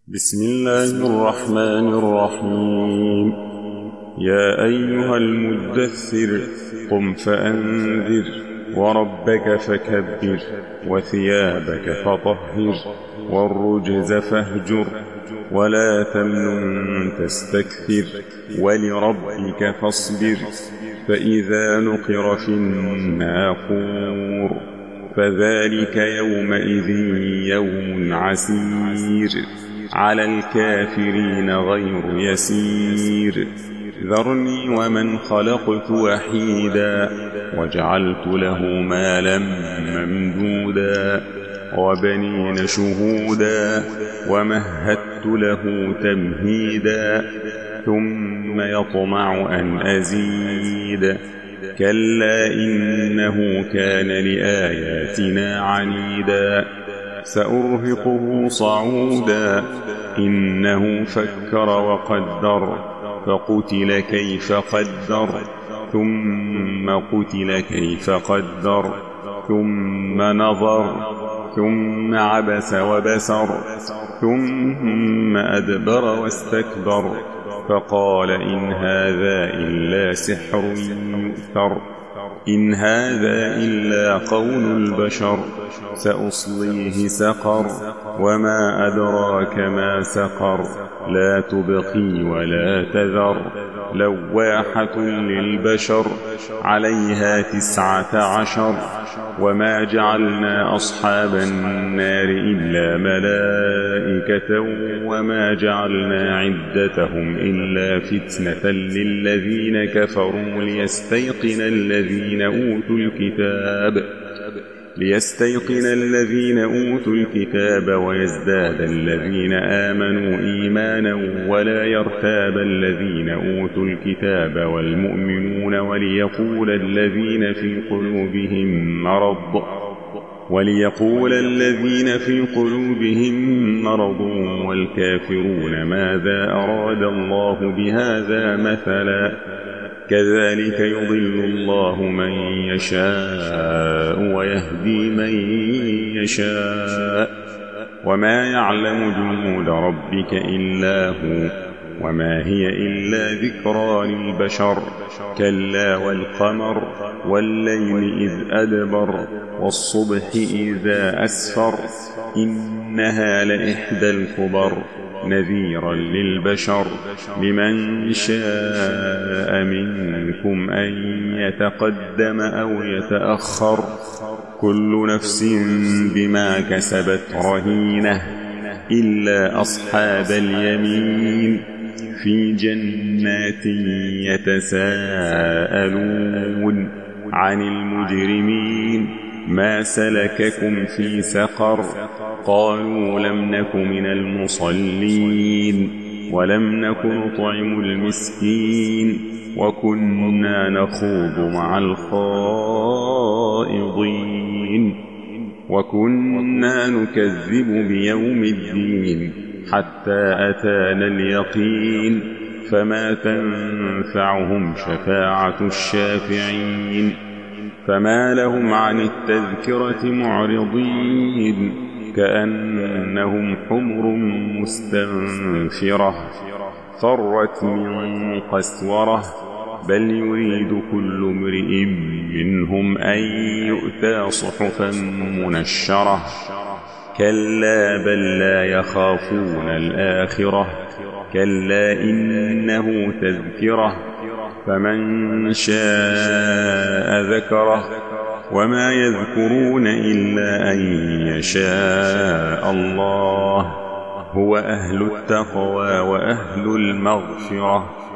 بسم الله الرحمن الرحيم. يا أيها المدثر قم فأنذر وربك فكبر وثيابك فطهر والرجز فاهجر ولا تمنن تستكثر ولربك فاصبر فإذا نقر في الناقور فذلك يومئذ يوم عسير على الكافرين غير يسير. ذرني ومن خلقت وحيدا وجعلت له مالا ممدودا وبنين شهودا ومهدت له تمهيدا ثم يطمع أن أزيد كلا إنه كان لآياتنا عنيدا سأرهقه صعودا إنه فكر وقدر فقتل كيف قدر ثم قتل كيف قدر ثم نظر ثم عبس وبسر ثم أدبر واستكبر فقال إن هذا إلا سحر يؤثر إن هذا إلا قول البشر سأصليه سقر وما أدراك ما سقر لا تبقي ولا تذر لواحة للبشر عليها 19 وما جعلنا أصحاب النار إلا ملائكة وما جعلنا عدتهم إلا فتنة للذين كفروا ليستيقن الذين أوتوا الكتاب ويزداد الذين آمنوا إيمانا ولا يرتاب الذين أوتوا الكتاب والمؤمنون وليقول الذين في قلوبهم مرض والكافرون ماذا أراد الله بهذا مثلا كذلك يضل الله من يشاء ويهدي من يشاء وما يعلم جنود ربك إلا هو وما هي إلا ذكرى للبشر كلا والقمر والليل إذ أدبر والصبح إذا أسفر إنها لإحدى الكبر نذيرا للبشر لمن شاء منكم أن يتقدم أو يتأخر كل نفس بما كسبت رهينة إلا أصحاب اليمين في جنات يتساءلون عن المجرمين ما سلككم في سقر قالوا لم نك من المصلين ولم نك نطعم المسكين وكنا نخوض مع الخائضين وكنا نكذب بيوم الدين حتى أتانا اليقين فما تنفعهم شفاعة الشافعين فما لهم عن التذكرة معرضين كأنهم حمر مستنفرة فرت من قسورة بل يريد كل امرئ منهم أن يؤتى صحفا منشرة كلا بل لا يخافون الآخرة كلا إنه تذكرة فمن شاء ذكره وما يذكرون إلا أن يشاء الله هو أهل التقوى وأهل المغفرة